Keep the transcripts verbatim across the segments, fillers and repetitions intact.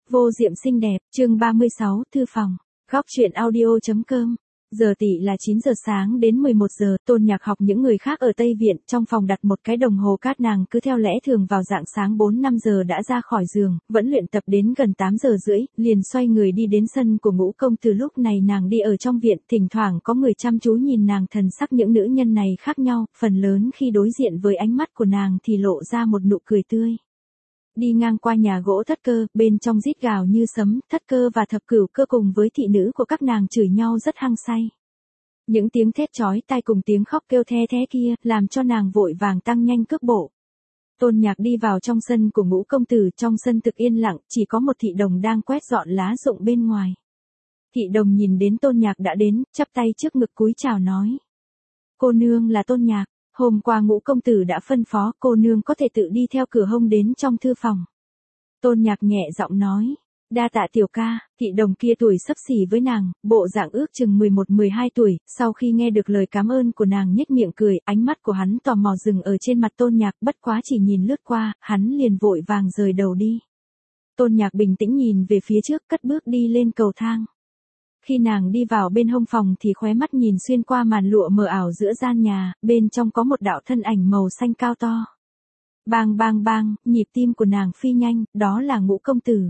Vô Diệm xinh đẹp, chương ba mươi sáu, thư phòng. Góc truyện audio.com. Giờ tỷ là chín giờ sáng đến mười một giờ, Tôn Nhạc học những người khác ở Tây Viện, trong phòng đặt một cái đồng hồ cát, nàng cứ theo lẽ thường vào rạng sáng bốn năm giờ đã ra khỏi giường, vẫn luyện tập đến gần tám giờ rưỡi, liền xoay người đi đến sân của Ngũ Công Từ. Lúc này nàng đi ở trong viện, thỉnh thoảng có người chăm chú nhìn nàng, thần sắc những nữ nhân này khác nhau, phần lớn khi đối diện với ánh mắt của nàng thì lộ ra một nụ cười tươi. Đi ngang qua nhà gỗ Thất Cơ, bên trong rít gào như sấm, Thất Cơ và Thập Cửu Cơ cùng với thị nữ của các nàng chửi nhau rất hăng say. Những tiếng thét chói tai cùng tiếng khóc kêu the thé kia, làm cho nàng vội vàng tăng nhanh cước bộ. Tôn Nhạc đi vào trong sân của Ngũ Công Tử, trong sân thực yên lặng, chỉ có một thị đồng đang quét dọn lá rụng bên ngoài. Thị đồng nhìn đến Tôn Nhạc đã đến, chắp tay trước ngực cúi chào nói: "Cô nương là Tôn Nhạc. Hôm qua Ngũ Công Tử đã phân phó cô nương có thể tự đi theo cửa hông đến trong thư phòng." Tôn Nhạc nhẹ giọng nói: "Đa tạ tiểu ca." Thị đồng kia tuổi xấp xỉ với nàng, bộ dạng ước chừng mười một mười hai tuổi, sau khi nghe được lời cảm ơn của nàng nhếch miệng cười, ánh mắt của hắn tò mò dừng ở trên mặt Tôn Nhạc, bất quá chỉ nhìn lướt qua, hắn liền vội vàng rời đầu đi. Tôn Nhạc bình tĩnh nhìn về phía trước, cất bước đi lên cầu thang. Khi nàng đi vào bên hông phòng thì khóe mắt nhìn xuyên qua màn lụa mờ ảo giữa gian nhà, bên trong có một đạo thân ảnh màu xanh cao to. Bang bang bang, nhịp tim của nàng phi nhanh, đó là Ngũ Công Tử.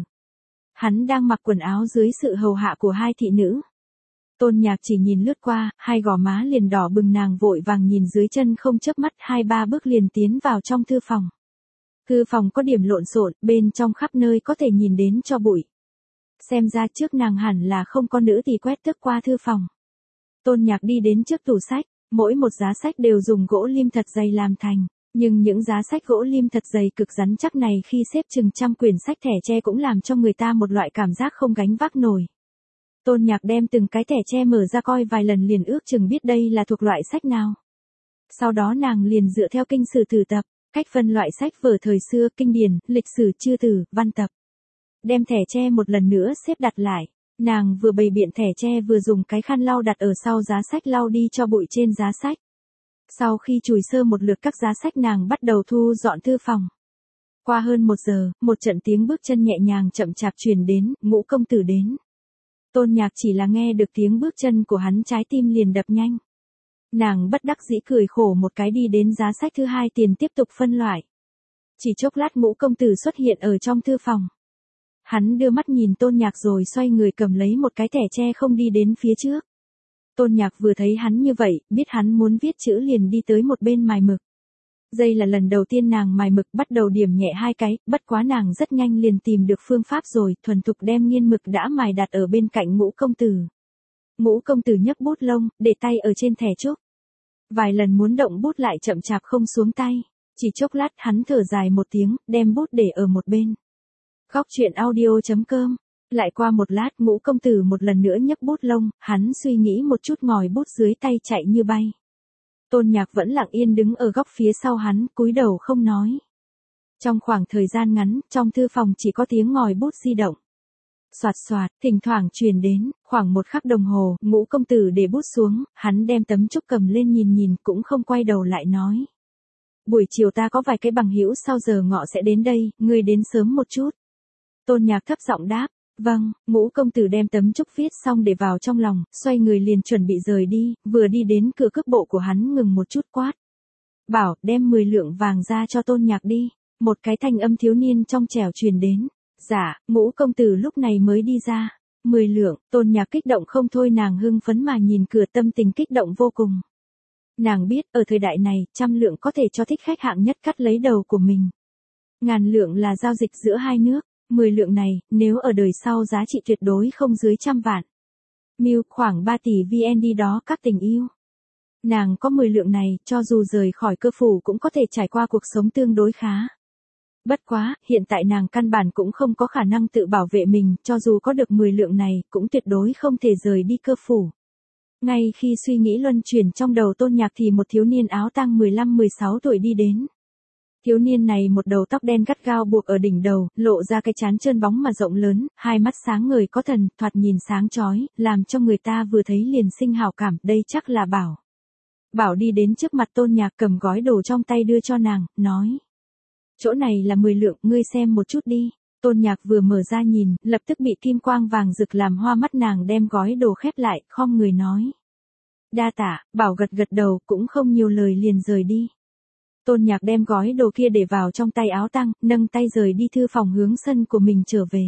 Hắn đang mặc quần áo dưới sự hầu hạ của hai thị nữ. Tôn Nhạc chỉ nhìn lướt qua, hai gò má liền đỏ bừng, nàng vội vàng nhìn dưới chân không chớp mắt, hai ba bước liền tiến vào trong thư phòng. Thư phòng có điểm lộn xộn, bên trong khắp nơi có thể nhìn đến tro bụi. Xem ra trước nàng hẳn là không có nữ tỳ quét tước qua thư phòng. Tôn Nhạc đi đến trước tủ sách, mỗi một giá sách đều dùng gỗ lim thật dày làm thành, nhưng những giá sách gỗ lim thật dày cực rắn chắc này khi xếp chừng trăm quyển sách thẻ tre cũng làm cho người ta một loại cảm giác không gánh vác nổi. Tôn Nhạc đem từng cái thẻ tre mở ra coi vài lần liền ước chừng biết đây là thuộc loại sách nào. Sau đó nàng liền dựa theo kinh sử thử tập, cách phân loại sách vở thời xưa, kinh điển, lịch sử, chư từ, văn tập. Đem thẻ tre một lần nữa xếp đặt lại, nàng vừa bày biện thẻ tre vừa dùng cái khăn lau đặt ở sau giá sách lau đi cho bụi trên giá sách. Sau khi chùi sơ một lượt các giá sách, nàng bắt đầu thu dọn thư phòng. Qua hơn một giờ, một trận tiếng bước chân nhẹ nhàng chậm chạp truyền đến, Ngũ Công Tử đến. Tôn Nhạc chỉ là nghe được tiếng bước chân của hắn trái tim liền đập nhanh. Nàng bất đắc dĩ cười khổ một cái đi đến giá sách thứ hai tiền tiếp tục phân loại. Chỉ chốc lát Ngũ Công Tử xuất hiện ở trong thư phòng. Hắn đưa mắt nhìn Tôn Nhạc rồi xoay người cầm lấy một cái thẻ tre không đi đến phía trước. Tôn Nhạc vừa thấy hắn như vậy, biết hắn muốn viết chữ liền đi tới một bên mài mực. Đây là lần đầu tiên nàng mài mực, bắt đầu điểm nhẹ hai cái, bất quá nàng rất nhanh liền tìm được phương pháp rồi, thuần thục đem nghiên mực đã mài đặt ở bên cạnh Ngũ Công Tử. Ngũ Công Tử nhấc bút lông, để tay ở trên thẻ trúc. Vài lần muốn động bút lại chậm chạp không xuống tay, chỉ chốc lát hắn thở dài một tiếng, đem bút để ở một bên. Góc truyện audio.com. Lại qua một lát, Ngũ Công Tử một lần nữa nhấc bút lông, hắn suy nghĩ một chút ngòi bút dưới tay chạy như bay. Tôn Nhạc vẫn lặng yên đứng ở góc phía sau hắn, cúi đầu không nói. Trong khoảng thời gian ngắn, trong thư phòng chỉ có tiếng ngòi bút di động. Soạt soạt, thỉnh thoảng truyền đến, khoảng một khắc đồng hồ, Ngũ Công Tử để bút xuống, hắn đem tấm trúc cầm lên nhìn nhìn, cũng không quay đầu lại nói: "Buổi chiều ta có vài cái bằng hữu sau giờ ngọ sẽ đến đây, ngươi đến sớm một chút." Tôn Nhạc thấp giọng đáp: "Vâng." Ngũ Công Tử đem tấm trúc viết xong để vào trong lòng, xoay người liền chuẩn bị rời đi, vừa đi đến cửa cước bộ của hắn ngừng một chút quát: "Bảo, đem mười lượng vàng ra cho Tôn Nhạc đi." Một cái thanh âm thiếu niên trong trẻo truyền đến. "Dạ." Ngũ Công Tử lúc này mới đi ra. Mười lượng, Tôn Nhạc kích động không thôi, nàng hưng phấn mà nhìn cửa, tâm tình kích động vô cùng. Nàng biết, ở thời đại này, trăm lượng có thể cho thích khách hạng nhất cắt lấy đầu của mình. Ngàn lượng là giao dịch giữa hai nước. Mười lượng này, nếu ở đời sau giá trị tuyệt đối không dưới trăm vạn. Mưu khoảng ba tỷ vê en đê đó các tình yêu. Nàng có mười lượng này, cho dù rời khỏi Cơ phủ cũng có thể trải qua cuộc sống tương đối khá. Bất quá, hiện tại nàng căn bản cũng không có khả năng tự bảo vệ mình, cho dù có được mười lượng này, cũng tuyệt đối không thể rời đi Cơ phủ. Ngay khi suy nghĩ luân chuyển trong đầu Tôn Nhạc thì một thiếu niên áo tang mười lăm mười sáu tuổi đi đến. Thiếu niên này một đầu tóc đen gắt gao buộc ở đỉnh đầu, lộ ra cái trán trơn bóng mà rộng lớn, hai mắt sáng ngời có thần, thoạt nhìn sáng chói, làm cho người ta vừa thấy liền sinh hảo cảm, đây chắc là Bảo. Bảo đi đến trước mặt Tôn Nhạc cầm gói đồ trong tay đưa cho nàng, nói: "Chỗ này là mười lượng, ngươi xem một chút đi." Tôn Nhạc vừa mở ra nhìn, lập tức bị kim quang vàng rực làm hoa mắt, nàng đem gói đồ khép lại, khom người nói. Đa tạ, bảo gật gật đầu, cũng không nhiều lời liền rời đi. Tôn Nhạc đem gói đồ kia để vào trong tay áo tăng, nâng tay rời đi thư phòng hướng sân của mình trở về.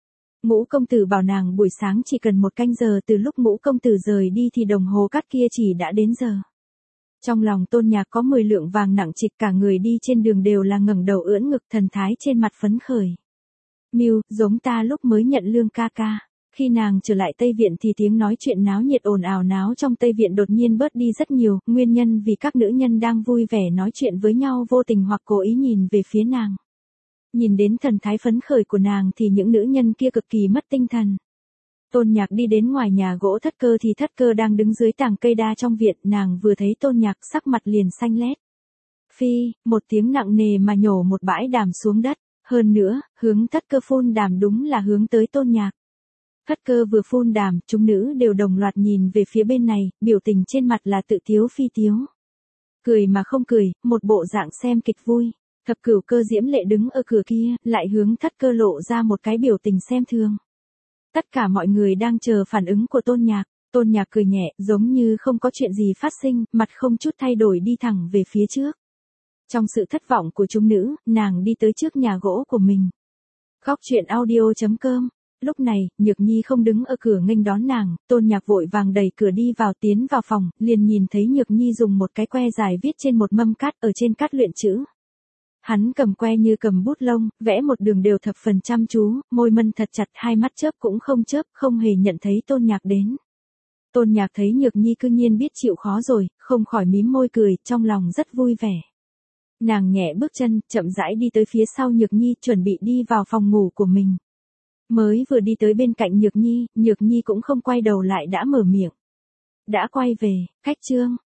Ngũ công tử bảo nàng buổi sáng chỉ cần một canh giờ, từ lúc ngũ công tử rời đi thì đồng hồ cát kia chỉ đã đến giờ. Trong lòng Tôn Nhạc có mười lượng vàng nặng trịch, cả người đi trên đường đều là ngẩng đầu ưỡn ngực, thần thái trên mặt phấn khởi. Miu, giống ta lúc mới nhận lương ca ca. Khi nàng trở lại Tây Viện thì tiếng nói chuyện náo nhiệt ồn ào náo trong Tây Viện đột nhiên bớt đi rất nhiều, nguyên nhân vì các nữ nhân đang vui vẻ nói chuyện với nhau vô tình hoặc cố ý nhìn về phía nàng. Nhìn đến thần thái phấn khởi của nàng thì những nữ nhân kia cực kỳ mất tinh thần. Tôn Nhạc đi đến ngoài nhà gỗ Thất Cơ thì Thất Cơ đang đứng dưới tàng cây đa trong viện, nàng vừa thấy Tôn Nhạc sắc mặt liền xanh lét. Phi, một tiếng nặng nề mà nhổ một bãi đàm xuống đất, hơn nữa, hướng Thất Cơ phun đàm đúng là hướng tới Tôn Nhạc. Thất Cơ vừa phun đàm, chúng nữ đều đồng loạt nhìn về phía bên này, biểu tình trên mặt là tự tiếu phi tiếu. Cười mà không cười, một bộ dạng xem kịch vui. Thập Cửu Cơ diễm lệ đứng ở cửa kia, lại hướng Thất Cơ lộ ra một cái biểu tình xem thường. Tất cả mọi người đang chờ phản ứng của Tôn Nhạc. Tôn Nhạc cười nhẹ, giống như không có chuyện gì phát sinh, mặt không chút thay đổi đi thẳng về phía trước. Trong sự thất vọng của chúng nữ, nàng đi tới trước nhà gỗ của mình. Góc truyện audio chấm com. Lúc này, Nhược Nhi không đứng ở cửa nghênh đón nàng, Tôn Nhạc vội vàng đẩy cửa đi vào, tiến vào phòng, liền nhìn thấy Nhược Nhi dùng một cái que dài viết trên một mâm cát, ở trên cát luyện chữ. Hắn cầm que như cầm bút lông, vẽ một đường đều thập phần chăm chú, môi mân thật chặt, hai mắt chớp cũng không chớp, không hề nhận thấy Tôn Nhạc đến. Tôn Nhạc thấy Nhược Nhi cư nhiên biết chịu khó rồi, không khỏi mím môi cười, trong lòng rất vui vẻ. Nàng nhẹ bước chân, chậm rãi đi tới phía sau Nhược Nhi, chuẩn bị đi vào phòng ngủ của mình. Mới vừa đi tới bên cạnh Nhược Nhi, Nhược Nhi cũng không quay đầu lại đã mở miệng. Đã quay về, Khách Trương,